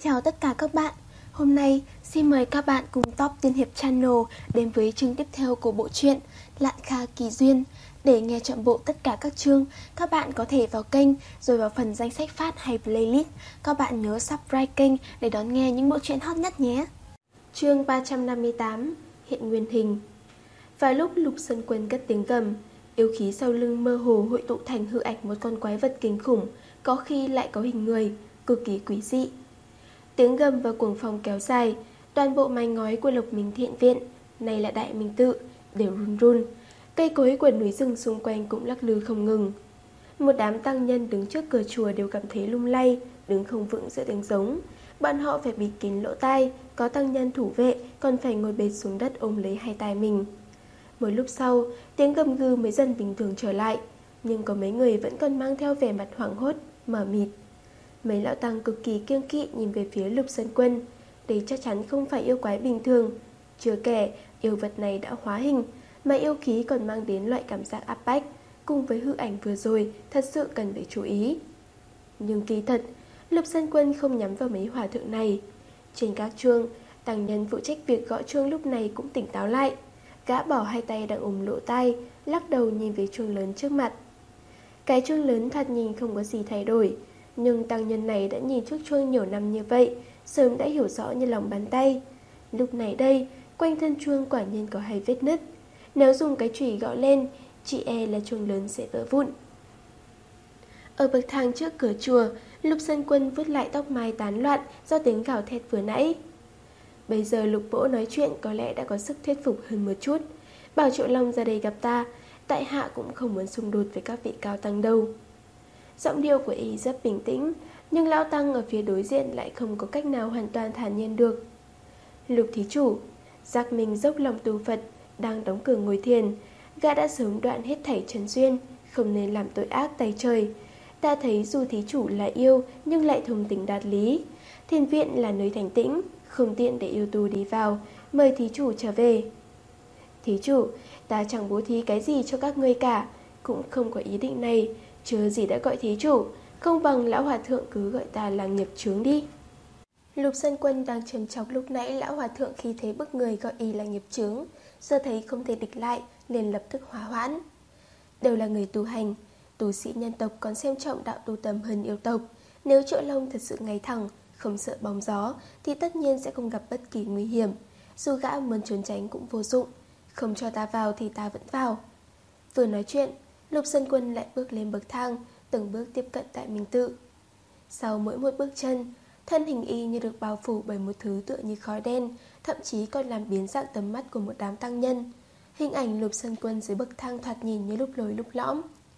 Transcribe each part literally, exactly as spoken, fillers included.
Chào tất cả các bạn. Hôm nay xin mời các bạn cùng Top Tiên Hiệp Channel đến với chương tiếp theo của bộ truyện Lạn Kha Kỳ Duyên. Để nghe trọn bộ tất cả các chương, các bạn có thể vào kênh rồi vào phần danh sách phát hay playlist. Các bạn nhớ subscribe kênh để đón nghe những bộ truyện hot nhất nhé. Chương ba trăm năm mươi tám, Hiện Nguyên Hình. Vào lúc Lục Sơn Quân cất tiếng gầm, yêu khí sau lưng mơ hồ hội tụ thành hư ảnh một con quái vật kinh khủng, có khi lại có hình người, cực kỳ quý dị. Tiếng gầm và cuồng phong kéo dài, toàn bộ mái ngói của Lộc Minh Thiện Viện, này là Đại Minh Tự, đều run run. Cây cối của núi rừng xung quanh cũng lắc lư không ngừng. Một đám tăng nhân đứng trước cửa chùa đều cảm thấy lung lay, đứng không vững giữa tiếng giống. Bọn họ phải bịt kín lỗ tai, có tăng nhân thủ vệ, còn phải ngồi bệt xuống đất ôm lấy hai tai mình. Một lúc sau, tiếng gầm gừ mới dần bình thường trở lại, nhưng có mấy người vẫn còn mang theo vẻ mặt hoảng hốt, mờ mịt. Mấy lão tăng cực kỳ kiêng kỵ nhìn về phía Lục Sơn Quân. Đây chắc chắn không phải yêu quái bình thường. Chưa kể, yêu vật này đã hóa hình, mà yêu khí còn mang đến loại cảm giác áp bách, cùng với hư ảnh vừa rồi, thật sự cần phải chú ý. Nhưng kỳ thật, Lục Sơn Quân không nhắm vào mấy hòa thượng này. Trên các chuông, tăng nhân phụ trách việc gõ chuông lúc này cũng tỉnh táo lại. Gã bỏ hai tay đang ôm lỗ tai, lắc đầu nhìn về chuông lớn trước mặt. Cái chuông lớn thoạt nhìn không có gì thay đổi, nhưng tăng nhân này đã nhìn trước chuông nhiều năm như vậy, sớm đã hiểu rõ như lòng bàn tay. Lúc này đây, quanh thân chuông quả nhiên có hai vết nứt. Nếu dùng cái chùy gõ lên, chỉ e là chuông lớn sẽ vỡ vụn. Ở bậc thang trước cửa chùa, Lục Sơn Quân vuốt lại tóc mai tán loạn do tiếng gào thét vừa nãy. Bây giờ Lục Bỗ nói chuyện có lẽ đã có sức thuyết phục hơn một chút. Bảo Triệu Long ra đây gặp ta, tại hạ cũng không muốn xung đột với các vị cao tăng đâu. Giọng điệu của y rất bình tĩnh, nhưng lão tăng ở phía đối diện lại không có cách nào hoàn toàn thản nhiên được. Lục thí chủ, giác mình dốc lòng tu Phật, đang đóng cửa ngồi thiền. Gã đã sớm đoạn hết thảy trần duyên, không nên làm tội ác tay trời. Ta thấy dù thí chủ là yêu, nhưng lại thông tình đạt lý. Thiền viện là nơi thành tĩnh, không tiện để yêu tu đi vào, mời thí chủ trở về. Thí chủ, ta chẳng bố thí cái gì cho các ngươi cả, cũng không có ý định này. Chưa gì đã gọi thí chủ, không bằng lão hòa thượng cứ gọi ta là nghiệp chướng đi. Lục Sơn Quân đang trầm chọc lúc nãy lão hòa thượng khi thấy bức người gọi y là nghiệp chướng, giờ thấy không thể địch lại, liền lập tức hóa hoãn. Đều là người tu hành, tu sĩ nhân tộc còn xem trọng đạo tu tâm hơn yêu tộc. Nếu Triệu Long thật sự ngay thẳng, không sợ bóng gió, thì tất nhiên sẽ không gặp bất kỳ nguy hiểm. Dù gã muốn trốn tránh cũng vô dụng, không cho ta vào thì ta vẫn vào. Vừa nói chuyện, Lục Sơn Quân lại bước lên bậc thang, từng bước tiếp cận Đại Minh Tự. Sau mỗi một bước chân, thân hình y như được bao phủ bởi một thứ tựa như khói đen, thậm chí còn làm biến dạng tầm mắt của một đám tăng nhân. Hình ảnh Lục Sơn Quân dưới bậc thang thoạt nhìn như lúc lồi lúc lõm.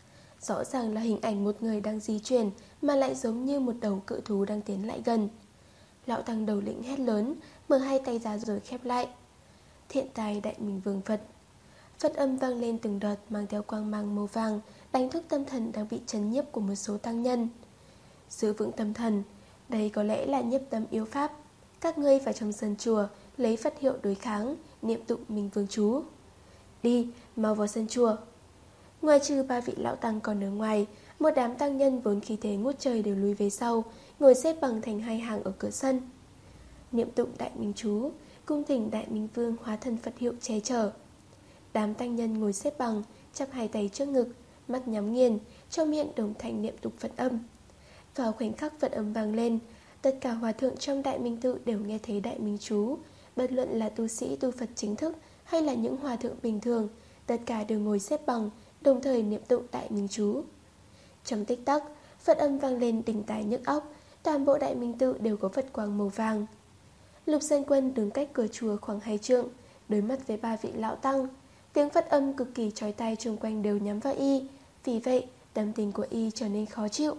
Rõ ràng là hình ảnh một người đang di chuyển, mà lại giống như một đầu cự thú đang tiến lại gần. Lão tăng đầu lĩnh hét lớn, mở hai tay ra rồi khép lại. Thiện tài Đại Minh Vương Phật. Phật âm vang lên từng đợt mang theo quang mang màu vàng, đánh thức tâm thần đang bị trấn nhiếp của một số tăng nhân. Giữ vững tâm thần, đây có lẽ là nhiếp tâm yếu pháp. Các ngươi vào trong sân chùa, lấy Phật hiệu đối kháng, niệm tụng Minh Vương chú. Đi, mau vào sân chùa. Ngoài trừ ba vị lão tăng còn ở ngoài, một đám tăng nhân vốn khí thế ngút trời đều lùi về sau, ngồi xếp bằng thành hai hàng ở cửa sân. Niệm tụng Đại Minh chú, cung thỉnh Đại Minh Vương hóa thân Phật hiệu che chở. Đám tăng nhân ngồi xếp bằng, chắp hai tay trước ngực, mắt nhắm nghiền, trong miệng đồng thanh niệm tụng Phật âm. Vào khoảnh khắc Phật âm vang lên, tất cả hòa thượng trong Đại Minh Tự đều nghe thấy Đại Minh chú. Bất luận là tu sĩ tu Phật chính thức hay là những hòa thượng bình thường, tất cả đều ngồi xếp bằng, đồng thời niệm tụng Đại Minh chú. Trong tích tắc, Phật âm vang lên đỉnh tai nhức óc, toàn bộ Đại Minh Tự đều có Phật quang màu vàng. Lục Sơn Quân đứng cách cửa chùa khoảng hai trượng, đối mặt với ba vị lão tăng. Tiếng Phật âm cực kỳ chói tai xung quanh đều nhắm vào y, vì vậy tâm tình của y trở nên khó chịu.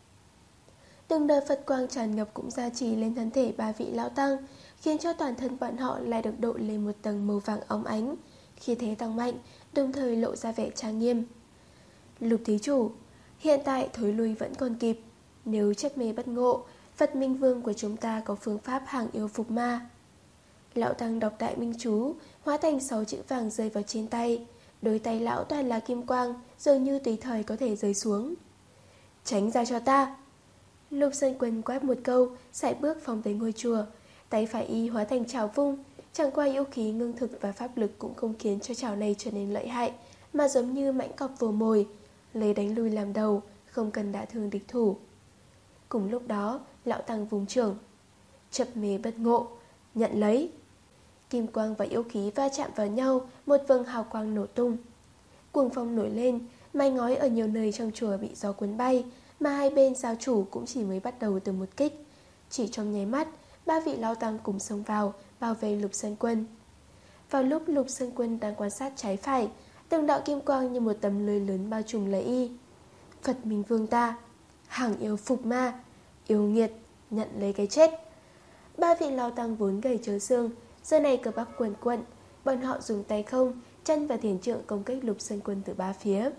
Từng đợt Phật quang tràn ngập cũng gia trì lên thân thể ba vị lão tăng, khiến cho toàn thân bọn họ lại được đội lên một tầng màu vàng óng ánh, khi thế tăng mạnh, đồng thời lộ ra vẻ trang nghiêm. Lục thí chủ, hiện tại thối lui vẫn còn kịp. Nếu chấp mê bất ngộ, Phật Minh Vương của chúng ta có phương pháp hàng yêu phục ma. Lão tăng đọc Đại Minh chú, hóa thành sáu chữ vàng rơi vào trên tay. Đôi tay lão toàn là kim quang, dường như tùy thời có thể rơi xuống. Tránh ra cho ta. Lục Sơn Quân quát một câu, sải bước phóng tới ngôi chùa. Tay phải y hóa thành chảo vung. Chẳng qua yêu khí ngưng thực và pháp lực cũng không khiến cho chảo này trở nên lợi hại, mà giống như mãnh cọp vồ mồi, lấy đánh lui làm đầu, không cần đả thương địch thủ. Cùng lúc đó, lão tăng vùng trưởng, chập mế bất ngộ, nhận lấy. Kim quang và yêu khí va chạm vào nhau, một vầng hào quang nổ tung. Cuồng phong nổi lên, mái ngói ở nhiều nơi trong chùa bị gió cuốn bay, mà hai bên giáo chủ cũng chỉ mới bắt đầu từ một kích. Chỉ trong nháy mắt, ba vị lão tăng cùng xông vào, bảo vệ Lục Sơn Quân. Vào lúc Lục Sơn Quân đang quan sát trái phải, từng đạo kim quang như một tấm lưới lớn bao trùm lấy y. Phật Minh Vương ta, hàng yêu phục ma, yêu nghiệt, nhận lấy cái chết. Ba vị lão tăng vốn gầy chớ xương, giờ này cơ bắp quần quận, bọn họ dùng tay không, chân và thiền trượng công kích Lục Sơn Quân từ ba phía.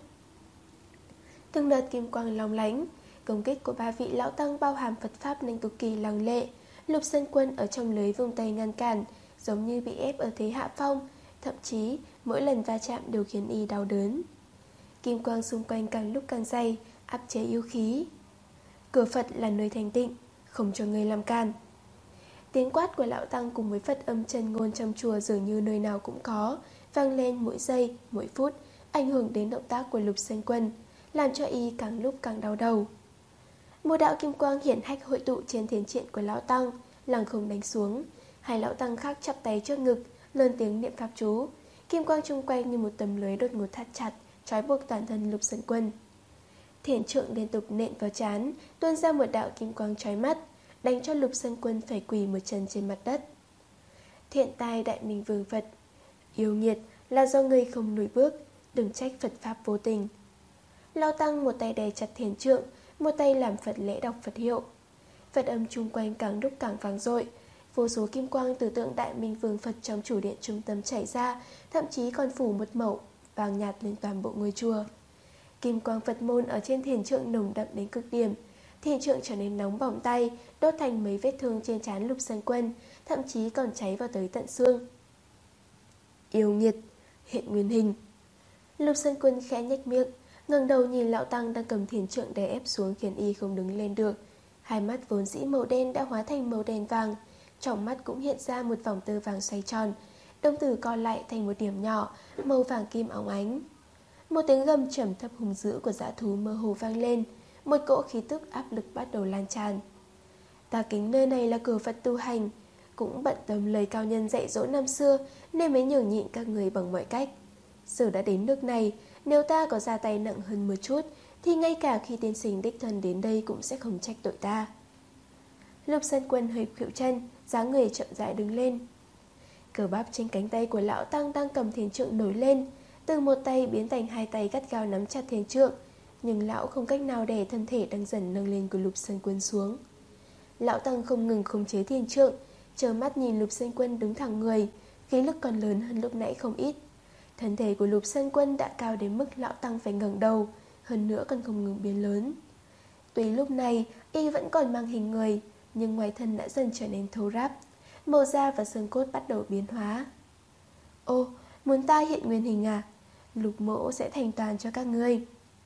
Từng đợt kim quang long lánh, công kích của ba vị lão tăng bao hàm Phật pháp nên cực kỳ lăng lệ. Lục Sơn Quân ở trong lưới vung tay ngăn cản, giống như bị ép ở thế hạ phong, thậm chí mỗi lần va chạm đều khiến y đau đớn. Kim quang xung quanh càng lúc càng dày, áp chế yêu khí. Cửa Phật là nơi thanh tịnh, không cho người làm can. Tiếng quát của lão tăng cùng với Phật âm chân ngôn trong chùa dường như nơi nào cũng có, vang lên mỗi giây, mỗi phút, ảnh hưởng đến động tác của Lục Sơn Quân, làm cho y càng lúc càng đau đầu. Một đạo kim quang hiển hách hội tụ trên thiền trượng của lão tăng, lăng không đánh xuống. Hai lão tăng khác chắp tay trước ngực, lớn tiếng niệm pháp chú. Kim quang chung quanh như một tấm lưới đột ngột thắt chặt, trói buộc toàn thân Lục Sơn Quân. Thiền trượng liên tục nện vào trán, tuôn ra một đạo kim quang chói mắt, đánh cho Lục Sơn Quân phải quỳ một chân trên mặt đất. Thiện tai đại minh vương Phật, yêu nghiệt là do ngươi không lùi bước, đừng trách Phật pháp vô tình. Lão tăng một tay đè chặt thiền trượng, một tay làm Phật lễ đọc Phật hiệu. Phật âm chung quanh càng lúc càng vang dội, vô số kim quang từ tượng đại minh vương Phật trong chủ điện trung tâm chảy ra, thậm chí còn phủ một mẩu vàng nhạt lên toàn bộ ngôi chùa. Kim quang Phật môn ở trên thiền trượng nồng đậm đến cực điểm, thiền trượng trở nên nóng bỏng tay, đốt thành mấy vết thương trên trán Lục Sơn Quân, thậm chí còn cháy vào tới tận xương. Yêu nghiệt, hiện nguyên hình. Lục Sơn Quân khẽ nhếch miệng, ngẩng đầu nhìn lão tăng đang cầm thiền trượng đè ép xuống khiến y không đứng lên được. Hai mắt vốn dĩ màu đen đã hóa thành màu đen vàng, trong mắt cũng hiện ra một vòng tơ vàng xoay tròn, đồng tử co lại thành một điểm nhỏ, màu vàng kim óng ánh. Một tiếng gầm trầm thấp hùng dữ của dã thú mơ hồ vang lên, một cỗ khí tức áp lực bắt đầu lan tràn. Ta kính nơi này là cửa Phật tu hành, cũng bận tâm lời cao nhân dạy dỗ năm xưa nên mới nhường nhịn các người bằng mọi cách. Giờ đã đến nước này, nếu ta có ra tay nặng hơn một chút thì ngay cả khi tiên sinh đích thân đến đây cũng sẽ không trách tội ta. Lục Sơn Quân hơi khuỵu chân, dáng người chậm rãi đứng lên. Cờ bắp trên cánh tay của lão tăng đang cầm thiền trượng nổi lên, từ một tay biến thành hai tay gắt gao nắm chặt thiền trượng, nhưng lão không cách nào đè thân thể đang dần nâng lên của Lục Sơn Quân xuống. Lão tăng không ngừng khống chế thiền trượng, trơ mắt nhìn Lục Sơn Quân đứng thẳng người, khí lực còn lớn hơn lúc nãy không ít. Thân thể của Lục Sơn Quân đã cao đến mức lão tăng phải ngẩng đầu, hơn nữa còn không ngừng biến lớn. Tuy lúc này y vẫn còn mang hình người, nhưng ngoài thân đã dần trở nên thô ráp, màu da và xương cốt bắt đầu biến hóa. Ô, muốn ta hiện nguyên hình à? Lục mỗ sẽ thành toàn cho các ngươi.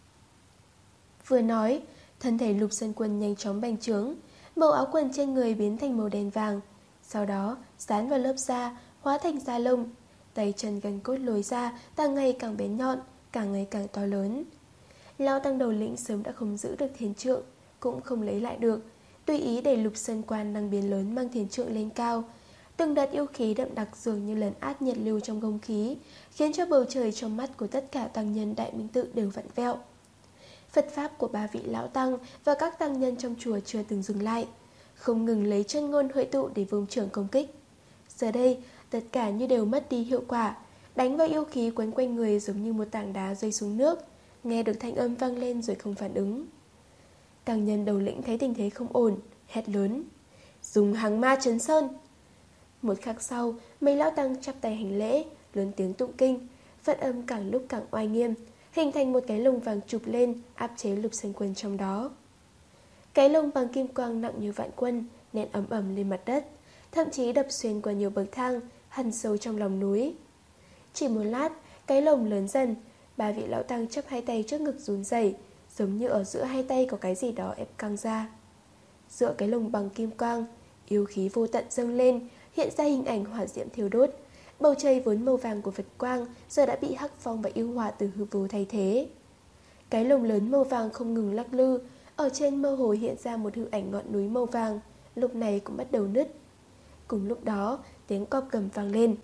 Vừa nói, thân thể Lục Sơn Quân nhanh chóng bành trướng, màu áo quần trên người biến thành màu đen vàng, sau đó dán vào lớp da, hóa thành da lông. Tay chân gân cốt lồi ra, càng ngày càng bén nhọn, càng ngày càng to lớn. Lão tăng đầu lĩnh sớm đã không giữ được thiền trượng, cũng không lấy lại được, tùy ý để Lục Sơn Quan đang biến lớn mang thiền trượng lên cao. Từng đợt yêu khí đậm đặc dường như lấn át nhiệt lưu trong không khí, khiến cho bầu trời trong mắt của tất cả tăng nhân Đại Minh Tự đều vặn vẹo. Phật pháp của ba vị lão tăng và các tăng nhân trong chùa chưa từng dừng lại, không ngừng lấy chân ngôn hội tụ để vung trưởng công kích. Giờ đây, tất cả như đều mất đi hiệu quả, đánh vào yêu khí quấn quanh người giống như một tảng đá rơi xuống nước, nghe được thanh âm vang lên rồi không phản ứng. Tăng nhân đầu lĩnh thấy tình thế không ổn, hét lớn: dùng hàng ma trấn sơn. Một khắc sau, mấy lão tăng chắp tay hành lễ, lớn tiếng tụng kinh, Phật âm càng lúc càng oai nghiêm, hình thành một cái lồng vàng chụp lên, áp chế Lục Sơn Quân trong đó. Cái lồng bằng kim quang nặng như vạn quân, nện ấm ẩm lên mặt đất, thậm chí đập xuyên qua nhiều bậc thang, hằn sâu trong lòng núi. Chỉ một lát, cái lồng lớn dần, ba vị lão tăng chắp hai tay trước ngực run rẩy, giống như ở giữa hai tay có cái gì đó ép căng ra. Giữa cái lồng bằng kim quang, yêu khí vô tận dâng lên, hiện ra hình ảnh hỏa diễm thiêu đốt. Bầu trời vốn màu vàng của Phật quang giờ đã bị hắc phong và yêu hỏa từ hư vô thay thế. Cái lồng lớn màu vàng không ngừng lắc lư, ở trên mơ hồ hiện ra một hư ảnh ngọn núi màu vàng, lúc này cũng bắt đầu nứt. Cùng lúc đó, tiếng cọp cầm vang lên.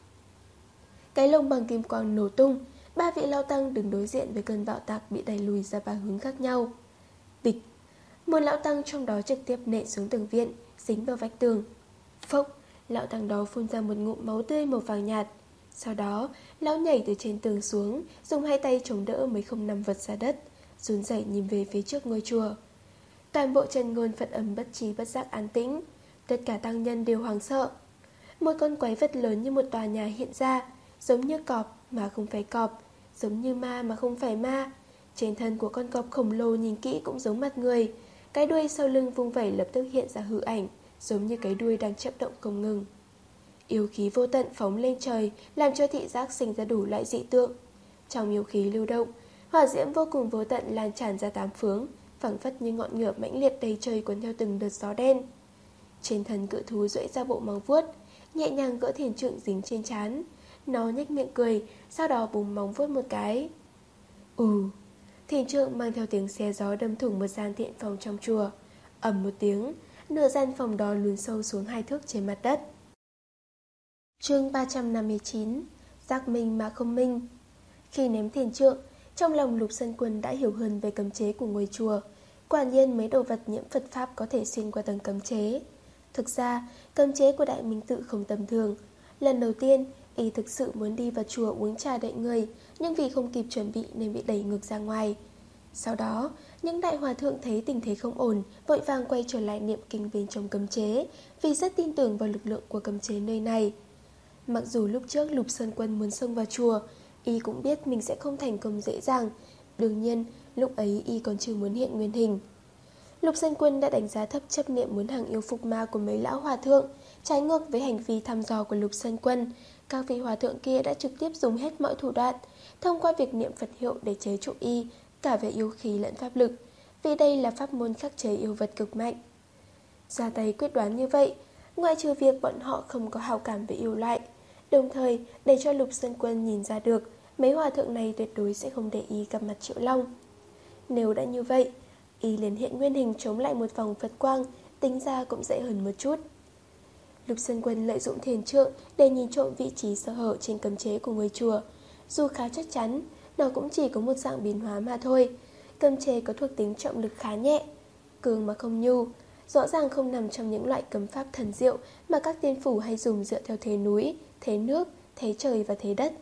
Cái lồng bằng kim quang nổ tung, ba vị lao tăng đứng đối diện với cơn bạo tạc bị đẩy lùi ra ba hướng khác nhau. Bịch, một lão tăng trong đó trực tiếp nện xuống tường viện, dính vào vách tường. Phốc, lão tăng đó phun ra một ngụm máu tươi màu vàng nhạt. Sau đó, lão nhảy từ trên tường xuống, dùng hai tay chống đỡ mới không nằm vật ra đất, run rẩy nhìn về phía trước ngôi chùa. Toàn bộ chân ngôn Phật âm bất trí bất giác an tĩnh, tất cả tăng nhân đều hoảng sợ. Một con quái vật lớn như một tòa nhà hiện ra, giống như cọp mà không phải cọp, giống như ma mà không phải ma. Trên thân của con cọp khổng lồ nhìn kỹ cũng giống mặt người, cái đuôi sau lưng vung vẩy lập tức hiện ra hư ảnh, giống như cái đuôi đang chớp động không ngừng. Yêu khí vô tận phóng lên trời, làm cho thị giác sinh ra đủ loại dị tượng. Trong yêu khí lưu động, hỏa diễm vô cùng vô tận lan tràn ra tám phương, phảng phất như ngọn lửa mãnh liệt đầy trời cuốn theo từng đợt gió đen. Trên thân cự thú duỗi ra bộ móng vuốt, nhẹ nhàng gỡ thiền trượng dính trên trán. Nó nhếch miệng cười, sau đó búng móng vuốt một cái. Ừ, thiền trượng mang theo tiếng xé gió đâm thủng một gian thiện phòng trong chùa. Ầm một tiếng, nửa gian phòng đó lún sâu xuống hai thước trên mặt đất. Chương ba trăm năm mươi chín. Giác minh mà không minh. Khi ném thiền trượng, trong lòng Lục Sơn Quân đã hiểu hơn về cấm chế của ngôi chùa. Quả nhiên mấy đồ vật nhiễm Phật Pháp có thể xuyên qua tầng cấm chế. Thực ra, cấm chế của Đại Minh Tự không tầm thường. Lần đầu tiên, y thực sự muốn đi vào chùa uống trà đợi người, nhưng vì không kịp chuẩn bị nên bị đẩy ngược ra ngoài. Sau đó, những đại hòa thượng thấy tình thế không ổn, vội vàng quay trở lại niệm kinh bên trong cấm chế, vì rất tin tưởng vào lực lượng của cấm chế nơi này. Mặc dù lúc trước Lục Sơn Quân muốn xông vào chùa, y cũng biết mình sẽ không thành công dễ dàng. Đương nhiên, lúc ấy y còn chưa muốn hiện nguyên hình. Lục Sơn Quân đã đánh giá thấp chấp niệm muốn hàng yêu phục ma của mấy lão hòa thượng, trái ngược với hành vi thăm dò của Lục Sơn Quân. Các vị hòa thượng kia đã trực tiếp dùng hết mọi thủ đoạn, thông qua việc niệm Phật hiệu để chế trụ y, cả về yêu khí lẫn pháp lực, vì đây là pháp môn khắc chế yêu vật cực mạnh. Ra tay quyết đoán như vậy, ngoại trừ việc bọn họ không có hào cảm với yêu loại, đồng thời để cho Lục Sơn Quân nhìn ra được mấy hòa thượng này tuyệt đối sẽ không để ý gặp mặt Triệu Long. Nếu đã như vậy, y liền hiện nguyên hình chống lại một vòng Phật quang, tính ra cũng dễ hơn một chút. Lục Sơn Quân lợi dụng thiền trượng để nhìn trộm vị trí sơ hở trên cấm chế của ngôi chùa. Dù khá chắc chắn, nó cũng chỉ có một dạng biến hóa mà thôi. Cấm chế có thuộc tính trọng lực khá nhẹ, cường mà không nhu, rõ ràng không nằm trong những loại cấm pháp thần diệu mà các tiên phủ hay dùng dựa theo thế núi, thế nước, thế trời và thế đất.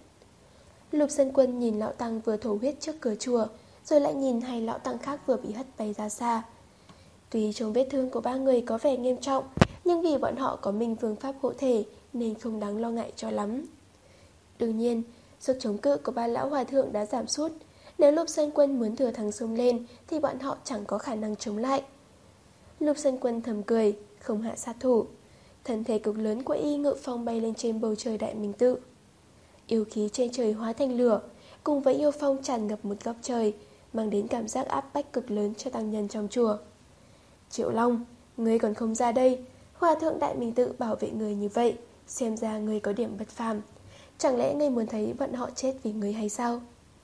Lục Sơn Quân nhìn lão tăng vừa thổ huyết trước cửa chùa, rồi lại nhìn hai lão tăng khác vừa bị hất bay ra xa. Tuy trông vết thương của ba người có vẻ nghiêm trọng, nhưng vì bọn họ có minh vương pháp hộ thể nên không đáng lo ngại cho lắm. Đương nhiên, sức chống cự của ba lão hòa thượng đã giảm sút. Nếu Lục Sơn Quân muốn thừa thắng xông lên thì bọn họ chẳng có khả năng chống lại. Lục Sơn Quân thầm cười, không hạ sát thủ. Thân thể cực lớn của y ngự phong bay lên trên bầu trời Đại Minh Tự. Yêu khí trên trời hóa thành lửa, cùng với yêu phong tràn ngập một góc trời, mang đến cảm giác áp bách cực lớn cho tăng nhân trong chùa. Triệu Long, ngươi còn không ra đây. Hòa thượng Đại Minh Tự bảo vệ người như vậy, xem ra ngươi có điểm bất phàm. Chẳng lẽ ngươi muốn thấy bọn họ chết vì ngươi hay sao?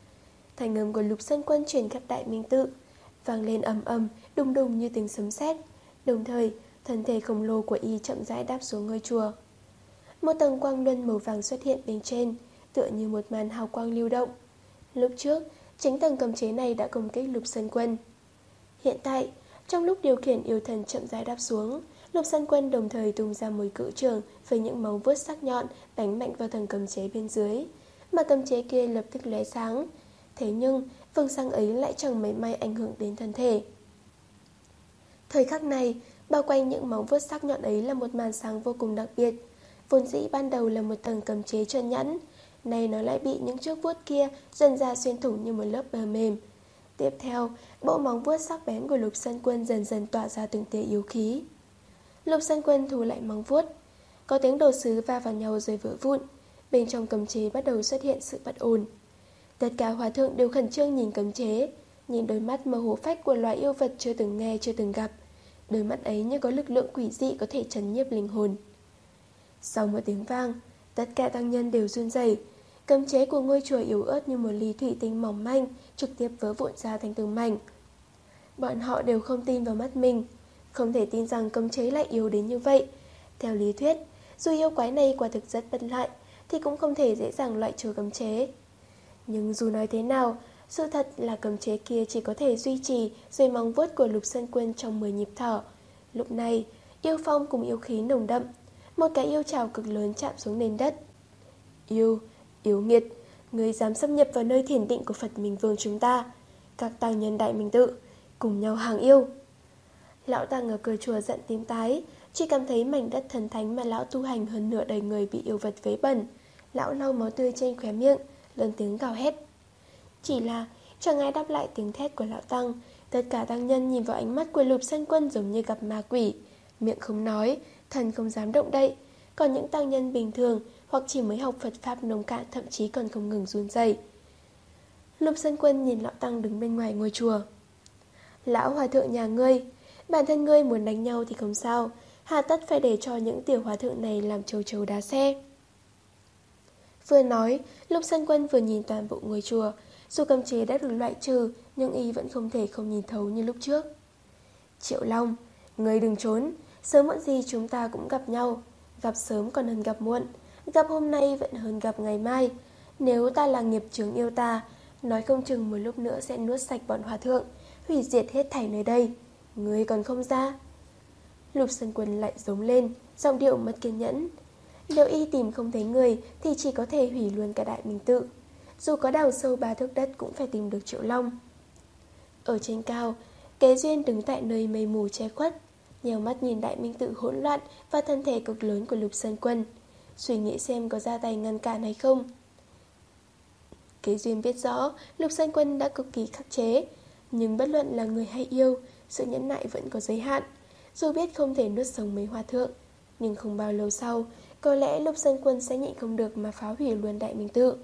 Thành âm của Lục Sơn Quân truyền khắp Đại Minh Tự, vang lên ầm ầm, đùng đùng như tiếng sấm sét. Đồng thời, thân thể khổng lồ của y chậm rãi đáp xuống ngôi chùa. Một tầng quang luân màu vàng xuất hiện bên trên, tựa như một màn hào quang lưu động. Lúc trước, chính tầng cấm chế này đã công kích Lục Sơn Quân. Hiện tại, trong lúc điều khiển yêu thần chậm rãi đáp xuống, Lục Sơn Quân đồng thời tung ra một cự trường với những móng vuốt sắc nhọn đánh mạnh vào tầng cấm chế bên dưới, mà cấm chế kia lập tức lóe sáng. Thế nhưng, vầng sáng ấy lại chẳng mấy may ảnh hưởng đến thân thể. Thời khắc này, bao quanh những móng vuốt sắc nhọn ấy là một màn sáng vô cùng đặc biệt. Vốn dĩ ban đầu là một tầng cấm chế trơn nhẵn, nay nó lại bị những chiếc vuốt kia dần ra xuyên thủng như một lớp bờ mềm. Tiếp theo, bộ móng vuốt sắc bén của Lục Sơn Quân dần dần tỏa ra từng tia yếu khí. Lục Sơn Quân thu lại móng vuốt, có tiếng đồ sứ va vào nhau rồi vỡ vụn. Bên trong cấm chế bắt đầu xuất hiện sự bất ổn. Tất cả hòa thượng đều khẩn trương nhìn cấm chế, nhìn đôi mắt mơ hồ phách của loài yêu vật chưa từng nghe chưa từng gặp. Đôi mắt ấy như có lực lượng quỷ dị có thể trấn nhiếp linh hồn. Sau một tiếng vang, tất cả tăng nhân đều run rẩy. Cấm chế của ngôi chùa yếu ớt như một ly thủy tinh mỏng manh, trực tiếp vỡ vụn ra thành từng mảnh. Bọn họ đều không tin vào mắt mình, không thể tin rằng cấm chế lại yếu đến như vậy. Theo lý thuyết, dù yêu quái này quả thực rất bất lợi, thì cũng không thể dễ dàng loại trừ cấm chế. Nhưng dù nói thế nào, sự thật là cấm chế kia chỉ có thể duy trì dưới móng vuốt của Lục Sơn Quân trong mười nhịp thở. Lúc này, yêu phong cùng yêu khí nồng đậm, một cái yêu trảo cực lớn chạm xuống nền đất. Yêu, yêu nghiệt, ngươi dám xâm nhập vào nơi thiền định của Phật Minh Vương chúng ta. Các tăng nhân Đại Minh Tự cùng nhau hàng yêu. Lão tăng ở cửa chùa giận tím tái, chỉ cảm thấy mảnh đất thần thánh mà lão tu hành hơn nửa đời người bị yêu vật vấy bẩn. Lão lau máu tươi trên khóe miệng, lớn tiếng gào hét. Chỉ là chẳng ai đáp lại tiếng thét của lão tăng. Tất cả tăng nhân nhìn vào ánh mắt của Lục Sơn Quân giống như gặp ma quỷ, miệng không nói, thần không dám động đậy. Còn những tăng nhân bình thường hoặc chỉ mới học Phật Pháp nông cạn thậm chí còn không ngừng run rẩy. Lục Sơn Quân nhìn lão tăng đứng bên ngoài ngôi chùa. Lão hòa thượng nhà ngươi, bản thân ngươi muốn đánh nhau thì không sao, hà tất phải để cho những tiểu hòa thượng này làm trâu trâu đá xe. Vừa nói, Lục Sơn Quân vừa nhìn toàn bộ ngôi chùa. Dù cấm chế đã được loại trừ, nhưng y vẫn không thể không nhìn thấu như lúc trước. Triệu Long, ngươi đừng trốn, sớm muộn gì chúng ta cũng gặp nhau. Gặp sớm còn hơn gặp muộn, gặp hôm nay vẫn hơn gặp ngày mai. Nếu ta là nghiệp chướng yêu ta, nói không chừng một lúc nữa sẽ nuốt sạch bọn hòa thượng, hủy diệt hết thảy nơi đây. Ngươi còn không ra? Lục Sơn Quân lại giống lên, giọng điệu mất kiên nhẫn. Nếu y tìm không thấy người thì chỉ có thể hủy luôn cả Đại Minh Tự. Dù có đào sâu ba thước đất cũng phải tìm được Triệu Long. Ở trên cao, Kế Duyên đứng tại nơi mây mù che khuất, nhèo mắt nhìn Đại Minh Tự hỗn loạn và thân thể cực lớn của Lục Sơn Quân, suy nghĩ xem có ra tay ngăn cản hay không. Kế Duyên biết rõ Lục Sơn Quân đã cực kỳ khắc chế, nhưng bất luận là người hay yêu, sự nhẫn nại vẫn có giới hạn. Dù biết không thể nuốt sống mấy hòa thượng, nhưng không bao lâu sau, có lẽ Lục Sơn Quân sẽ nhịn không được mà phá hủy luôn Đại Minh Tự.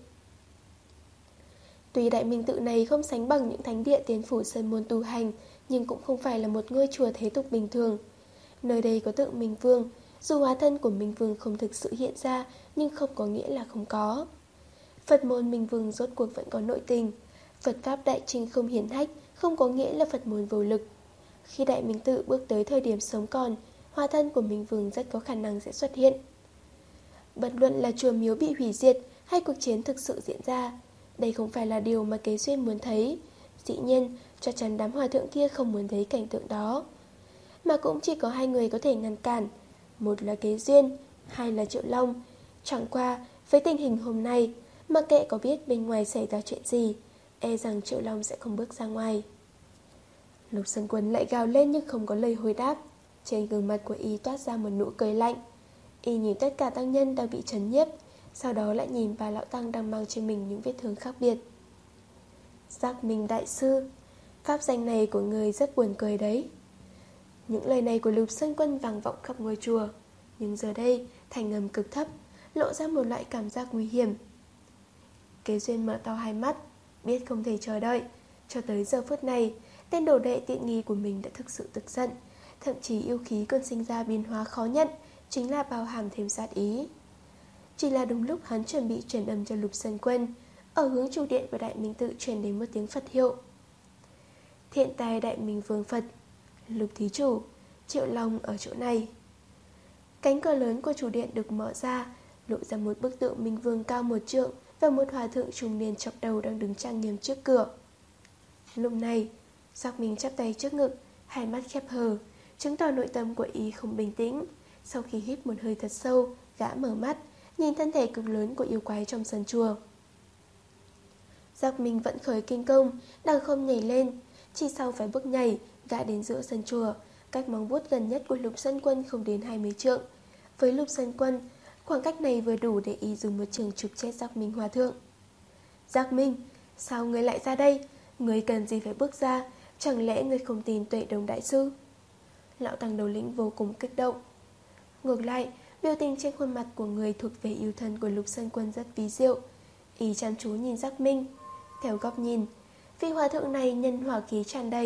Tuy Đại Minh Tự này không sánh bằng những thánh địa tiến phủ sơn môn tu hành, nhưng cũng không phải là một ngôi chùa thế tục bình thường. Nơi đây có tượng Minh Vương, dù hóa thân của Minh Vương không thực sự hiện ra, nhưng không có nghĩa là không có. Phật môn Minh Vương rốt cuộc vẫn có nội tình. Phật Pháp Đại Trinh không hiển hách, không có nghĩa là Phật môn vô lực. Khi Đại Minh Tự bước tới thời điểm sống còn, hóa thân của Minh Vương rất có khả năng sẽ xuất hiện. Bất luận là chùa miếu bị hủy diệt hay cuộc chiến thực sự diễn ra, đây không phải là điều mà Kế Duyên muốn thấy. Dĩ nhiên, chắc chắn đám hòa thượng kia không muốn thấy cảnh tượng đó. Mà cũng chỉ có hai người có thể ngăn cản. Một là Kế Duyên, hai là Triệu Long. Chẳng qua, với tình hình hôm nay, mặc kệ có biết bên ngoài xảy ra chuyện gì, e rằng Triệu Long sẽ không bước ra ngoài. Lục Sơn Quân lại gào lên nhưng không có lời hồi đáp. Trên gương mặt của y toát ra một nụ cười lạnh. Y nhìn tất cả tăng nhân đang bị trấn nhiếp, sau đó lại nhìn bà lão tăng đang mang trên mình những vết thương khác biệt. Giác Minh đại sư, pháp danh này của người rất buồn cười đấy. Những lời này của Lục Sơn Quân vang vọng khắp ngôi chùa, nhưng giờ đây thành âm cực thấp, lộ ra một loại cảm giác nguy hiểm. Kế Duyên mở to hai mắt, biết không thể chờ đợi. Cho tới giờ phút này, tên đồ đệ tiện nghi của mình đã thực sự tức giận, thậm chí yêu khí còn sinh ra biến hóa khó nhận, chính là bao hàm thêm sát ý. Chỉ là đúng lúc hắn chuẩn bị truyền âm cho Lục Sơn Quân, ở hướng chủ điện của Đại Minh Tự truyền đến một tiếng Phật hiệu. Thiện tài Đại Minh Vương Phật, Lục thí chủ, Triệu Long ở chỗ này. Cánh cửa lớn của chủ điện được mở ra, lộ ra một bức tượng Minh Vương cao một trượng và một hòa thượng trung niên chọc đầu đang đứng trang nghiêm trước cửa. Lúc này, Giác Minh chắp tay trước ngực, hai mắt khép hờ, chứng tỏ nội tâm của y không bình tĩnh. Sau khi hít một hơi thật sâu, gã mở mắt, nhìn thân thể cực lớn của yêu quái trong sân chùa. Giác Minh vẫn khởi kinh công, đang không nhảy lên. Chỉ sau vài bước nhảy, gã đến giữa sân chùa, cách móng vuốt gần nhất của Lục Sơn Quân không đến hai mươi trượng. Với Lục Sơn Quân, khoảng cách này vừa đủ để y dùng một trường chụp chết Giác Minh hòa thượng. Giác Minh, sao ngươi lại ra đây? Ngươi cần gì phải bước ra? Chẳng lẽ ngươi không tin Tuệ Đồng đại sư? Lão tăng đầu lĩnh vô cùng kích động. Ngược lại, biểu tình trên khuôn mặt của người thuộc về yêu thân của Lục Sơn Quân rất ví diệu. Y chăm chú nhìn Giác Minh. Theo góc nhìn, vị hòa thượng này nhân hỏa khí tràn đầy,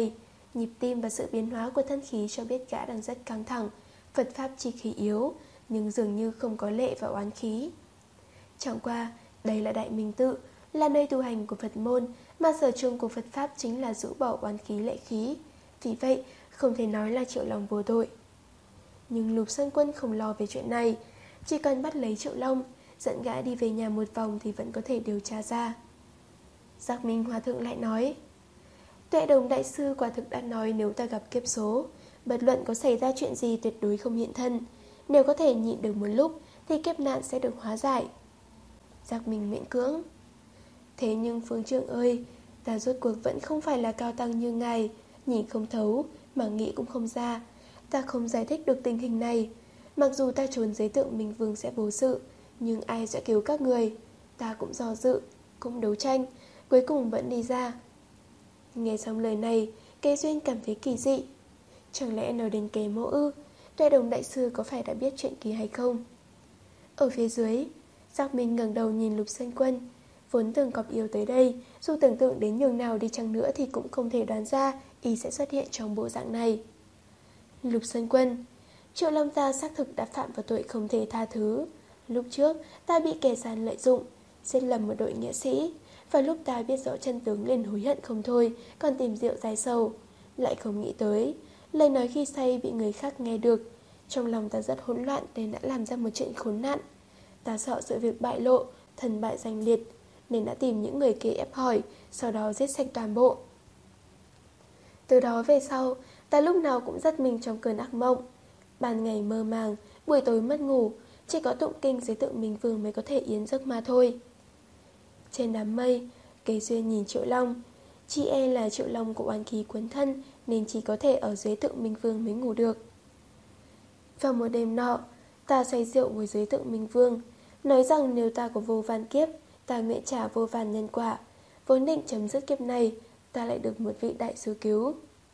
Nhịp tim và sự biến hóa của thân khí cho biết gã đang rất căng thẳng. Phật pháp chi khí yếu, nhưng dường như không có lệ và oán khí. Chẳng qua, đây là Đại Minh Tự, là nơi tu hành của Phật môn, mà sở trường của Phật pháp chính là rũ bỏ oán khí lệ khí. Vì vậy, không thể nói là Triệu Long vô tội. Nhưng Lục Sơn Quân không lo về chuyện này. Chỉ cần bắt lấy Triệu Long, dẫn gã đi về nhà một vòng thì vẫn có thể điều tra ra. Giác Minh Hòa Thượng lại nói, Tuệ Đồng Đại Sư quả thực đã nói nếu ta gặp kiếp số, bất luận có xảy ra chuyện gì tuyệt đối không hiện thân. Nếu có thể nhịn được một lúc thì kiếp nạn sẽ được hóa giải. Giác Minh miễn cưỡng, thế nhưng Phương Trượng ơi, ta rốt cuộc vẫn không phải là cao tăng như ngài, nhìn không thấu mà nghĩ cũng không ra. Ta không giải thích được tình hình này. Mặc dù ta trốn dưới tượng Minh Vương sẽ vô sự, nhưng ai sẽ cứu các người? Ta cũng do dự, cũng đấu tranh, cuối cùng vẫn đi ra. Nghe xong lời này, Kế Duyên cảm thấy kỳ dị. Chẳng lẽ nói đến Kế Mẫu ư? Tuệ Đồng Đại Sư có phải đã biết chuyện kỳ hay không? Ở phía dưới, Giác Minh ngẩng đầu nhìn Lục Sơn Quân. Vốn tưởng cọp yêu tới đây, dù tưởng tượng đến nhường nào đi chăng nữa thì cũng không thể đoán ra y sẽ xuất hiện trong bộ dạng này. Lục Sơn Quân, Triệu Long ta xác thực đã phạm vào tội không thể tha thứ. Lúc trước ta bị kẻ gian lợi dụng, giết lầm một đội nghĩa sĩ, và lúc ta biết rõ chân tướng liền hối hận không thôi, còn tìm rượu giải sầu. Lại không nghĩ tới lời nói khi say bị người khác nghe được. Trong lòng ta rất hỗn loạn nên đã làm ra một chuyện khốn nạn. Ta sợ sự việc bại lộ, thân bại danh liệt, nên đã tìm những người kia ép hỏi, sau đó giết sạch toàn bộ. Từ đó về sau, ta lúc nào cũng giật mình trong cơn ác mộng. Ban ngày mơ màng, buổi tối mất ngủ, chỉ có tụng kinh dưới tượng Minh Vương mới có thể yên giấc mà thôi. Trên đám mây, Kế Duyên nhìn Triệu Long. Chị e là Triệu Long của oán khí quấn thân, nên chỉ có thể ở dưới tượng Minh Vương mới ngủ được. Vào một đêm nọ, ta say rượu ngồi dưới tượng Minh Vương, nói rằng nếu ta có vô vàn kiếp, ta nguyện trả vô vàn nhân quả. Vốn định chấm dứt kiếp này, ta lại được một vị đại sư cứu.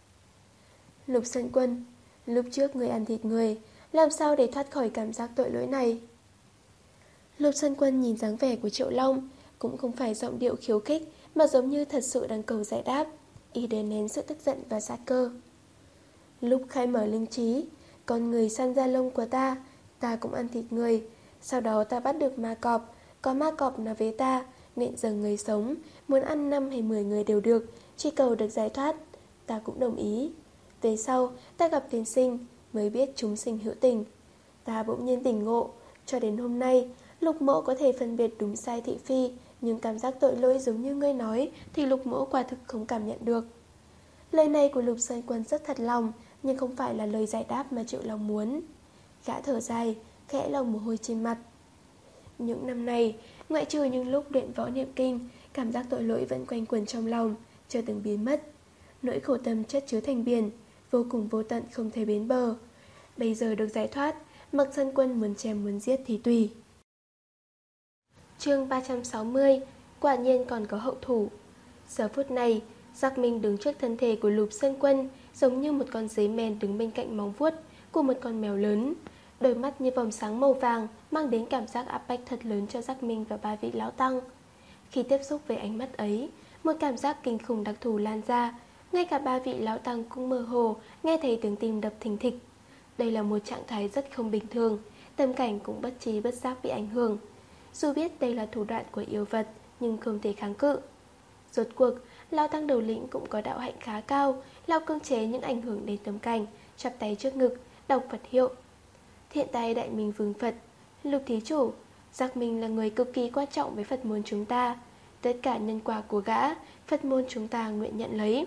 Lục Sơn Quân, lúc trước người ăn thịt người, làm sao để thoát khỏi cảm giác tội lỗi này? Lục Sơn Quân nhìn dáng vẻ của Triệu Long, cũng không phải giọng điệu khiêu khích, mà giống như thật sự đang cầu giải đáp. Y đè nén sự tức giận và sát cơ. Lúc khai mở linh trí, con người săn da lông của ta, ta cũng ăn thịt người. Sau đó ta bắt được ma cọp, có ma cọp nói với ta, nguyện dâng người sống, muốn ăn năm hay mười người đều được, chỉ cầu được giải thoát. Ta cũng đồng ý. Về sau, ta gặp tiên sinh, mới biết chúng sinh hữu tình. Ta bỗng nhiên tỉnh ngộ, cho đến hôm nay, Lục Mỗ có thể phân biệt đúng sai thị phi, nhưng cảm giác tội lỗi giống như ngươi nói thì Lục Mỗ quả thực không cảm nhận được. Lời này của Lục Sơn Quân rất thật lòng, nhưng không phải là lời giải đáp mà Triệu Long muốn. Gã thở dài, khẽ lau mồ hôi trên mặt. Những năm này, ngoại trừ những lúc luyện võ niệm kinh, cảm giác tội lỗi vẫn quanh quẩn trong lòng, chưa từng biến mất. Nỗi khổ tâm chất chứa thành biển, vô cùng vô tận không thể bến bờ. Bây giờ được giải thoát, Mặc Sơn Quân muốn chém muốn giết thì tùy. Chương ba trăm sáu mươi. Quả nhiên còn có hậu thủ. Giờ phút này, Giác Minh đứng trước thân thể của Lục Sơn Quân, giống như một con dế mèn đứng bên cạnh móng vuốt của một con mèo lớn. Đôi mắt như vòng sáng màu vàng, mang đến cảm giác áp bách thật lớn cho Giác Minh và ba vị lão tăng. Khi tiếp xúc với ánh mắt ấy, một cảm giác kinh khủng đặc thù lan ra. Ngay cả ba vị lão tăng cũng mơ hồ nghe thấy tiếng tim đập thình thịch. Đây là một trạng thái rất không bình thường, tâm cảnh cũng bất trí bất giác bị ảnh hưởng. Dù biết đây là thủ đoạn của yêu vật, nhưng không thể kháng cự. Rốt cuộc, lão tăng đầu lĩnh cũng có đạo hạnh khá cao, lão cưỡng chế những ảnh hưởng đến tâm cảnh, chắp tay trước ngực, đọc Phật hiệu. Thiện tay Đại Minh Vương Phật, Lục thí chủ, Giác Minh là người cực kỳ quan trọng với Phật môn chúng ta. Tất cả nhân quả của gã, Phật môn chúng ta nguyện nhận lấy.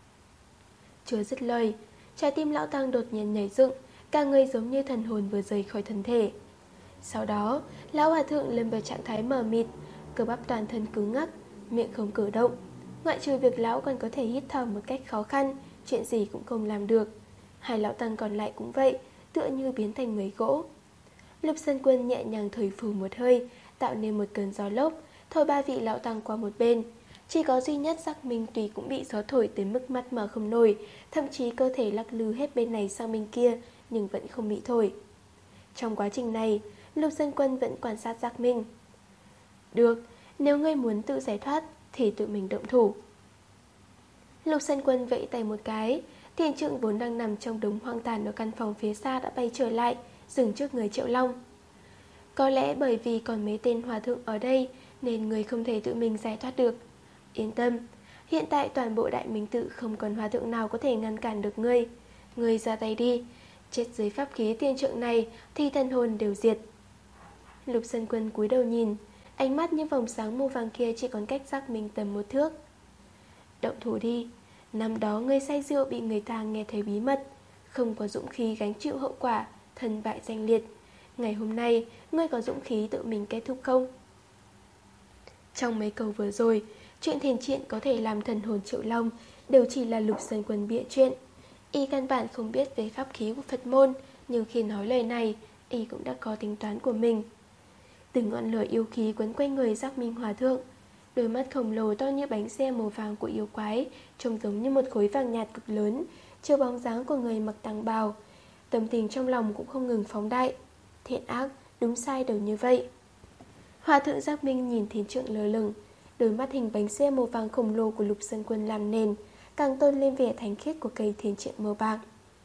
Chưa dứt lời, trái tim lão tăng đột nhiên nhảy dựng, cả người giống như thần hồn vừa rời khỏi thân thể. Sau đó, lão hòa thượng lâm vào trạng thái mờ mịt, cơ bắp toàn thân cứng ngắc, miệng không cử động. Ngoại trừ việc lão còn có thể hít thở một cách khó khăn, chuyện gì cũng không làm được. Hai lão tăng còn lại cũng vậy, tựa như biến thành mấy gỗ. Lục Sơn Quân nhẹ nhàng thổi phù một hơi, tạo nên một cơn gió lốc, thổi ba vị lão tăng qua một bên. Chỉ có duy nhất Giác Minh tùy cũng bị gió thổi tới mức mắt mở không nổi, thậm chí cơ thể lắc lư hết bên này sang bên kia, nhưng vẫn không bị thổi. Trong quá trình này, Lục Sơn Quân vẫn quan sát Giác Minh. Được, nếu ngươi muốn tự giải thoát thì tự mình động thủ. Lục Sân Quân vẫy tay một cái, Thiền Trượng vốn đang nằm trong đống hoang tàn ở căn phòng phía xa đã bay trở lại, dừng trước người Triệu Long. Có lẽ bởi vì còn mấy tên hòa thượng ở đây nên người không thể tự mình giải thoát được. Yên tâm, hiện tại toàn bộ Đại Minh Tự không còn hòa thượng nào có thể ngăn cản được ngươi. Ngươi ra tay đi, chết dưới pháp khí Thiên Trượng này thì thần hồn đều diệt. Lục Sân Quân cúi đầu nhìn, ánh mắt những vòng sáng màu vàng kia chỉ còn cách Giác Minh tầm một thước. Động thủ đi, năm đó ngươi say rượu bị người ta nghe thấy bí mật, không có dũng khí gánh chịu hậu quả, thân bại danh liệt. Ngày hôm nay, ngươi có dũng khí tự mình kết thúc không? Trong mấy câu vừa rồi, chuyện Thiền Triện có thể làm thần hồn Triệu Long đều chỉ là Lục Sân Quân bịa chuyện. Y căn bản không biết về pháp khí của Phật môn, nhưng khi nói lời này, Y cũng đã có tính toán của mình. Từng ngọn lửa yêu khí quấn quanh người Giác Minh Hòa Thượng, đôi mắt khổng lồ to như bánh xe màu vàng của yêu quái, trông giống như một khối vàng nhạt cực lớn, chiếu bóng dáng của người mặc tàng bào. Tâm tình trong lòng cũng không ngừng phóng đại. Thiện ác, đúng sai đều như vậy. Hòa Thượng Giác Minh nhìn Thiền Trượng lơ lửng, đôi mắt hình bánh xe màu vàng khổng lồ của Lục Sân Quân làm nền, càng tôn lên vẻ thánh khiết của cây Thiền Trượng màu bạc.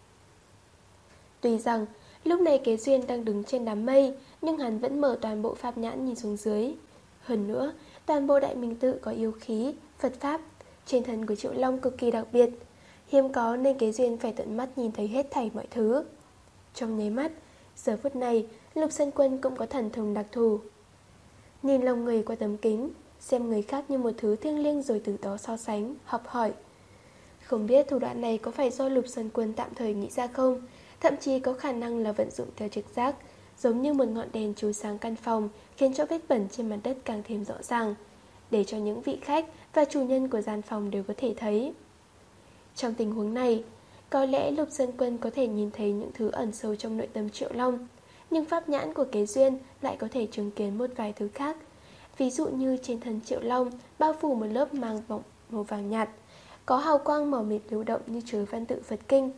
Tuy rằng lúc này Kế Duyên đang đứng trên đám mây, nhưng hắn vẫn mở toàn bộ pháp nhãn nhìn xuống dưới. Hơn nữa, toàn bộ Đại Minh Tự có yêu khí, Phật pháp, trên thân của Triệu Long cực kỳ đặc biệt, hiếm có nên Kế Duyên phải tận mắt nhìn thấy hết thảy mọi thứ. Trong nháy mắt, giờ phút này, Lục Sân Quân cũng có thần thông đặc thù. Nhìn lòng người qua tấm kính, xem người khác như một thứ thiêng liêng rồi từ đó so sánh, học hỏi. Không biết thủ đoạn này có phải do Lục Sân Quân tạm thời nghĩ ra không, thậm chí có khả năng là vận dụng theo trực giác, giống như một ngọn đèn chiếu sáng căn phòng, khiến cho vết bẩn trên mặt đất càng thêm rõ ràng, để cho những vị khách và chủ nhân của gian phòng đều có thể thấy. Trong tình huống này, có lẽ Lục Sân Quân có thể nhìn thấy những thứ ẩn sâu trong nội tâm Triệu Long, nhưng pháp nhãn của Kế Duyên lại có thể chứng kiến một vài thứ khác. Ví dụ như trên thân Triệu Long bao phủ một lớp màng bọc màu vàng nhạt, có hào quang màu mịt lưu động như chứa văn tự Phật kinh.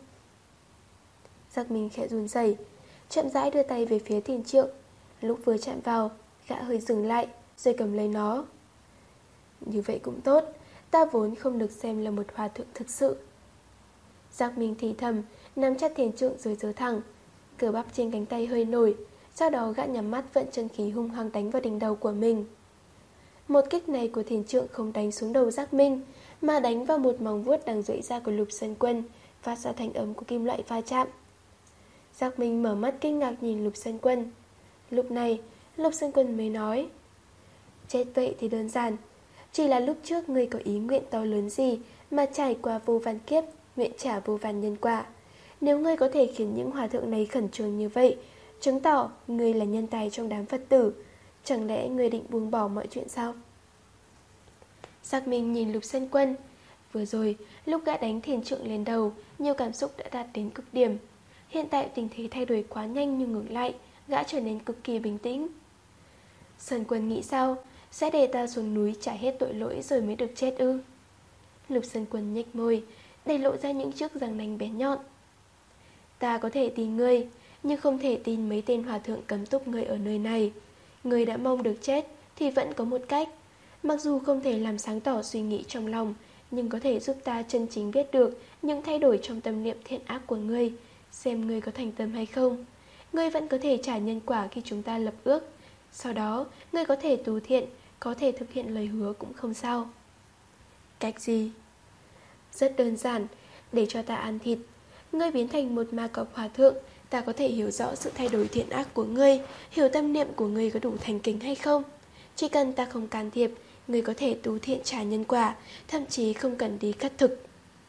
Giác Minh khẽ run rẩy, chậm rãi đưa tay về phía Thiền Trượng. Lúc vừa chạm vào, gã hơi dừng lại, rồi cầm lấy nó. Như vậy cũng tốt, ta vốn không được xem là một hòa thượng thực sự. Giác Minh thì thầm, nắm chặt Thiền Trượng rồi giơ thẳng. Cơ bắp trên cánh tay hơi nổi, sau đó gã nhắm mắt vận chân khí hung hăng đánh vào đỉnh đầu của mình. Một kích này của Thiền Trượng không đánh xuống đầu Giác Minh, mà đánh vào một móng vuốt đang duỗi ra của Lục Sân Quân, phát ra thanh âm của kim loại va chạm. Giác Minh mở mắt kinh ngạc nhìn Lục Sân Quân. Lúc này, Lục Sân Quân mới nói: chết vậy thì đơn giản, chỉ là lúc trước ngươi có ý nguyện to lớn gì mà trải qua vô vàn kiếp, nguyện trả vô vàn nhân quả. Nếu ngươi có thể khiến những hòa thượng này khẩn trương như vậy, chứng tỏ ngươi là nhân tài trong đám Phật tử. Chẳng lẽ ngươi định buông bỏ mọi chuyện sao? Giác Minh nhìn Lục Sân Quân. Vừa rồi, lúc gã đánh Thiền Trượng lên đầu, nhiều cảm xúc đã đạt đến cực điểm. Hiện tại tình thế thay đổi quá nhanh, nhưng ngược lại, gã trở nên cực kỳ bình tĩnh. Sân Quân nghĩ sao? Sẽ để ta xuống núi trả hết tội lỗi rồi mới được chết ư? Lục Sân Quân nhếch môi, để lộ ra những chiếc răng nanh bén nhọn. Ta có thể tin ngươi, nhưng không thể tin mấy tên hòa thượng cấm túc ngươi ở nơi này. Ngươi đã mong được chết thì vẫn có một cách. Mặc dù không thể làm sáng tỏ suy nghĩ trong lòng, nhưng có thể giúp ta chân chính biết được những thay đổi trong tâm niệm thiện ác của ngươi, xem ngươi có thành tâm hay không. Ngươi vẫn có thể trả nhân quả khi chúng ta lập ước. Sau đó, ngươi có thể tu thiện, có thể thực hiện lời hứa cũng không sao. Cách gì? Rất đơn giản, để cho ta ăn thịt. Ngươi biến thành một ma cọp hòa thượng, ta có thể hiểu rõ sự thay đổi thiện ác của ngươi, hiểu tâm niệm của ngươi có đủ thành kính hay không. Chỉ cần ta không can thiệp, ngươi có thể tu thiện trả nhân quả, thậm chí không cần đi cắt thực.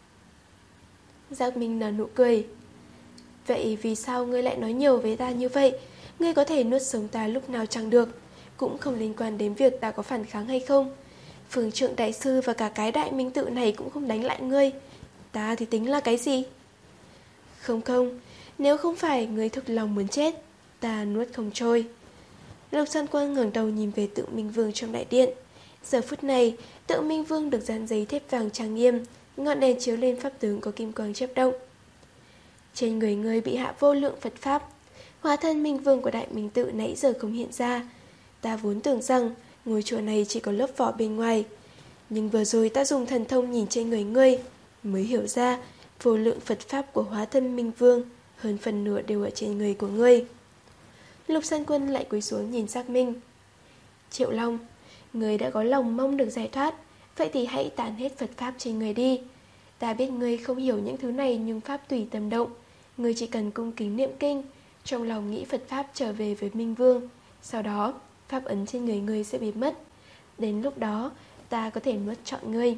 Giác Minh nở nụ cười. Vậy vì sao ngươi lại nói nhiều với ta như vậy? Ngươi có thể nuốt sống ta lúc nào chẳng được, cũng không liên quan đến việc ta có phản kháng hay không. Phương Trượng Đại Sư và cả cái Đại Minh Tự này cũng không đánh lại ngươi. Ta thì tính là cái gì? Không không, nếu không phải ngươi thực lòng muốn chết, ta nuốt không trôi. Lục Sân Quân ngẩng đầu nhìn về Tự Minh Vương trong đại điện. Giờ phút này, Tự Minh Vương được dán giấy thép vàng trang nghiêm, ngọn đèn chiếu lên pháp tướng có kim quang chớp động. Trên người ngươi bị hạ vô lượng Phật pháp, hóa thân Minh Vương của Đại Minh Tự nãy giờ không hiện ra. Ta vốn tưởng rằng ngôi chùa này chỉ có lớp vỏ bên ngoài, nhưng vừa rồi ta dùng thần thông nhìn trên người ngươi, mới hiểu ra vô lượng Phật Pháp của hóa thân Minh Vương hơn phần nửa đều ở trên người của ngươi. Lục Sơn Quân lại cúi xuống nhìn Giác Minh. Triệu Long, ngươi đã có lòng mong được giải thoát, vậy thì hãy tản hết Phật Pháp trên người đi. Ta biết ngươi không hiểu những thứ này, nhưng Pháp tùy tâm động. Ngươi chỉ cần cung kính niệm kinh, trong lòng nghĩ Phật Pháp trở về với Minh Vương. Sau đó Pháp ấn trên người ngươi sẽ biến mất. Đến lúc đó ta có thể nuốt trọn ngươi.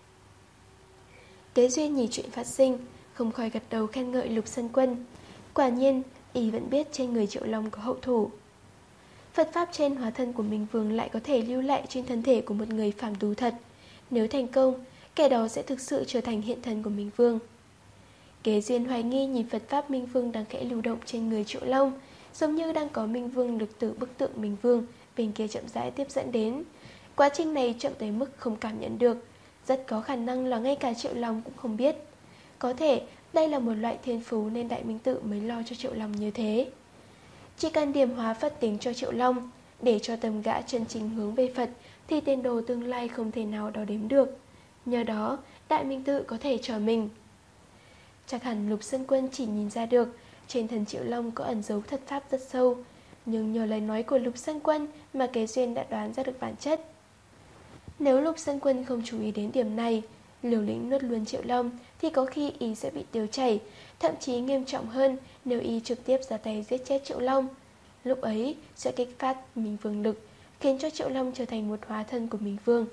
Kế Duyên nhìn chuyện phát sinh, không khỏi gật đầu khen ngợi Lục Sơn Quân. Quả nhiên y vẫn biết trên người Triệu Long có hậu thủ. Phật Pháp trên hóa thân của Minh Vương lại có thể lưu lại trên thân thể của một người phàm tú thật. Nếu thành công, kẻ đó sẽ thực sự trở thành hiện thân của Minh Vương. Kế Duyên hoài nghi nhìn Phật Pháp Minh Vương đang khẽ lưu động trên người Triệu Long, giống như đang có Minh Vương lực từ bức tượng Minh Vương bên kia chậm rãi tiếp dẫn đến. Quá trình này chậm tới mức không cảm nhận được, rất có khả năng là ngay cả Triệu Long cũng không biết. Có thể đây là một loại thiên phú nên Đại Minh Tự mới lo cho Triệu Long như thế. Chỉ cần điểm hóa Phật tính cho Triệu Long, để cho tâm gã chân chính hướng về Phật, thì tiền đồ tương lai không thể nào đo đếm được. Nhờ đó Đại Minh Tự có thể trở mình. Chắc hẳn Lục Sơn Quân chỉ nhìn ra được trên thân Triệu Long có ẩn dấu thật pháp rất sâu, nhưng nhờ lời nói của Lục Sơn Quân mà Kế Duyên đã đoán ra được bản chất. Nếu Lục Sơn Quân không chú ý đến điểm này, liều lĩnh nuốt luôn Triệu Long, thì có khi y sẽ bị tiêu chảy, thậm chí nghiêm trọng hơn nếu y trực tiếp ra tay giết chết Triệu Long. Lúc ấy sẽ kích phát Minh Vương lực, khiến cho Triệu Long trở thành một hóa thân của Minh Vương.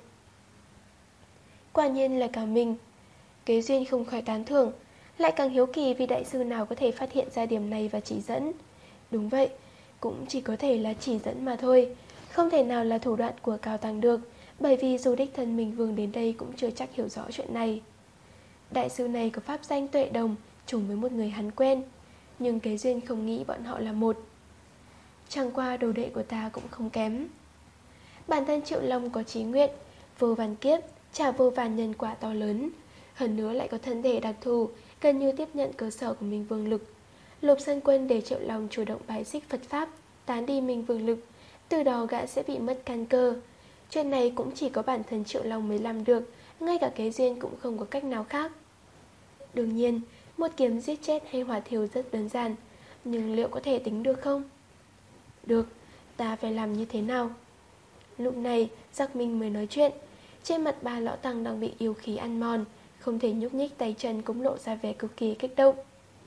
Quả nhiên là cả mình. Kế Duyên không khỏi tán thưởng, lại càng hiếu kỳ vì đại sư nào có thể phát hiện ra điểm này và chỉ dẫn. Đúng vậy, cũng chỉ có thể là chỉ dẫn mà thôi, không thể nào là thủ đoạn của cao tăng được, bởi vì dù đích thân Minh Vương đến đây cũng chưa chắc hiểu rõ chuyện này. Đại sư này có pháp danh Tuệ Đồng, trùng với một người hắn quen, nhưng Kế Duyên không nghĩ bọn họ là một. Chẳng qua đồ đệ của ta cũng không kém. Bản thân Triệu Long có chí nguyện, vô vàn kiếp, trả vô vàn nhân quả to lớn, hơn nữa lại có thân thể đặc thù, gần như tiếp nhận cơ sở của Minh Vương lực. Lục Sơn Quân để Triệu Long chủ động bài xích Phật Pháp, tán đi Minh Vương lực, từ đó gã sẽ bị mất căn cơ. Chuyện này cũng chỉ có bản thân Triệu Long mới làm được, ngay cả Kế Duyên cũng không có cách nào khác. Đương nhiên, một kiếm giết chết hay hỏa thiêu rất đơn giản, nhưng liệu có thể tính được không? Được, ta phải làm như thế nào? Lúc này, Giác Minh mới nói chuyện. Trên mặt ba lão tăng đang bị yêu khí ăn mòn, không thể nhúc nhích, tay chân cũng lộ ra vẻ cực kỳ kích động.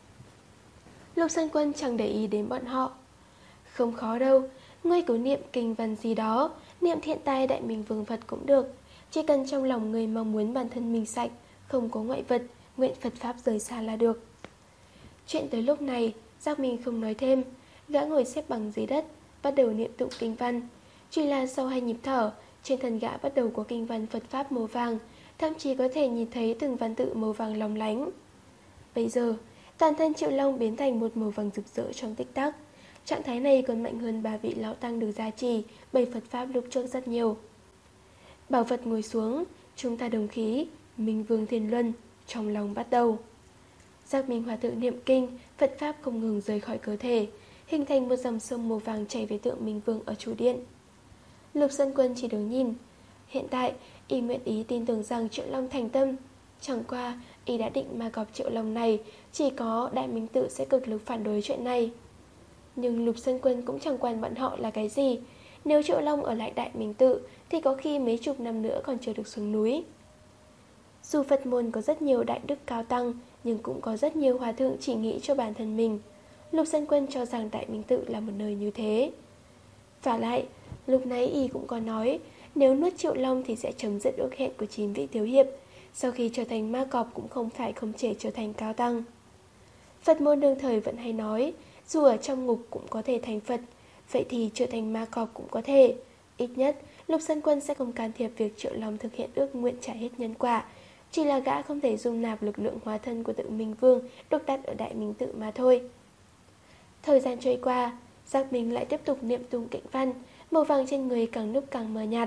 Lục Sơn Quân chẳng để ý đến bọn họ. Không khó đâu, ngươi cứ niệm kinh văn gì đó, niệm thiện tai Đại Minh Vương Phật cũng được. Chỉ cần trong lòng ngươi mong muốn bản thân mình sạch, không có ngoại vật, nguyện Phật Pháp rời xa là được. Chuyện tới lúc này, Giác Minh không nói thêm. Gã ngồi xếp bằng dưới đất, bắt đầu niệm tụng kinh văn. Chỉ là sau hai nhịp thở, trên thân gã bắt đầu có kinh văn Phật Pháp màu vàng, thậm chí có thể nhìn thấy từng văn tự màu vàng lóng lánh. Bây giờ, toàn thân Triệu Long biến thành một màu vàng rực rỡ trong tích tắc. Trạng thái này còn mạnh hơn ba vị lão tăng được gia trì bởi Phật Pháp lúc trước rất nhiều. Bảo vật ngồi xuống, chúng ta đồng khí, Minh Vương Thiên Luân, trong lòng bắt đầu. Giác Minh Hòa Thượng niệm kinh, Phật Pháp không ngừng rời khỏi cơ thể, hình thành một dòng sông màu vàng chảy về tượng Minh Vương ở chủ điện. Lục Sơn Quân chỉ đứng nhìn. Hiện tại, y nguyện ý tin tưởng rằng Triệu Long thành tâm. Chẳng qua, y đã định mà gặp Triệu Long này, chỉ có Đại Minh Tự sẽ cực lực phản đối chuyện này. Nhưng Lục Sơn Quân cũng chẳng quan bọn họ là cái gì. Nếu Triệu Long ở lại Đại Minh Tự thì có khi mấy chục năm nữa còn chưa được xuống núi. Dù Phật môn có rất nhiều đại đức cao tăng, nhưng cũng có rất nhiều hòa thượng chỉ nghĩ cho bản thân mình. Lục Sơn Quân cho rằng Đại Minh Tự là một nơi như thế. Và lại, lúc nãy y cũng có nói, nếu nuốt Triệu Long thì sẽ chấm dứt ước hẹn của chín vị thiếu hiệp. Sau khi trở thành ma cọp cũng không phải không thể trở thành cao tăng. Phật môn đương thời vẫn hay nói, dù ở trong ngục cũng có thể thành Phật, vậy thì trở thành ma cọp cũng có thể. Ít nhất, Lục Sơn Quân sẽ không can thiệp việc Triệu Long thực hiện ước nguyện trả hết nhân quả. Chỉ là gã không thể dung nạp lực lượng hóa thân của tự Minh Vương được đặt ở Đại Minh Tự mà thôi. Thời gian trôi qua, Giác Minh lại tiếp tục niệm tụng kinh văn, màu vàng trên người càng lúc càng mờ nhạt.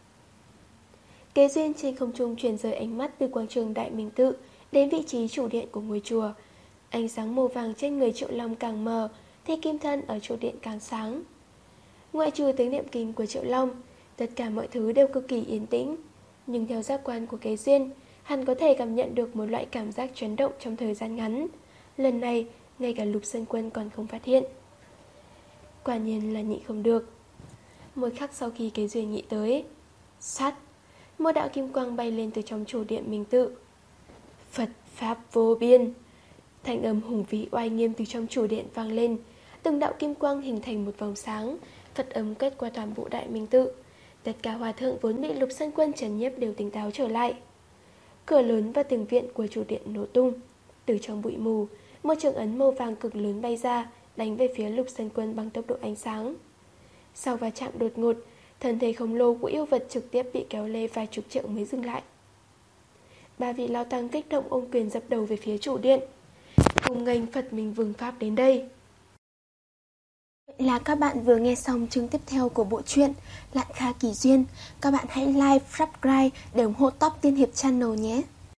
Kế Duyên trên không trung chuyển rời ánh mắt từ quảng trường Đại Minh Tự đến vị trí chủ điện của ngôi chùa. Ánh sáng màu vàng trên người Triệu Long càng mờ, thì kim thân ở chủ điện càng sáng. Ngoại trừ tiếng niệm kinh của Triệu Long, tất cả mọi thứ đều cực kỳ yên tĩnh. Nhưng theo giác quan của Kế Duyên, Hắn có thể cảm nhận được một loại cảm giác chấn động trong thời gian ngắn. Lần này, ngay cả Lục Sơn Quân còn không phát hiện. Quả nhiên là nhị không được. Một khắc sau khi cái duyên nhị tới, sát, một đạo kim quang bay lên từ trong chủ điện Minh Tự. Phật Pháp vô biên. Thanh âm hùng vĩ oai nghiêm từ trong chủ điện vang lên. Từng đạo kim quang hình thành một vòng sáng, Phật âm kết qua toàn bộ Đại Minh Tự. Tất cả hòa thượng vốn bị Lục Sơn Quân trấn nhiếp đều tỉnh táo trở lại. Cửa lớn và tường viện của chủ điện nổ tung. Từ trong bụi mù, một trường ấn màu vàng cực lớn bay ra, đánh về phía Lục Sơn Quân bằng tốc độ ánh sáng. Sau va chạm đột ngột, thân thể khổng lồ của yêu vật trực tiếp bị kéo lê vài chục trượng mới dừng lại. Ba vị lão tăng kích động ôm quyền dập đầu về phía chủ điện. Cùng nghênh Phật Minh Vương Pháp đến đây. Vậy là các bạn vừa nghe xong chương tiếp theo của bộ truyện Lạn Kha Kỳ Duyên. Các bạn hãy like, subscribe để ủng hộ Top Tiên Hiệp Channel nhé.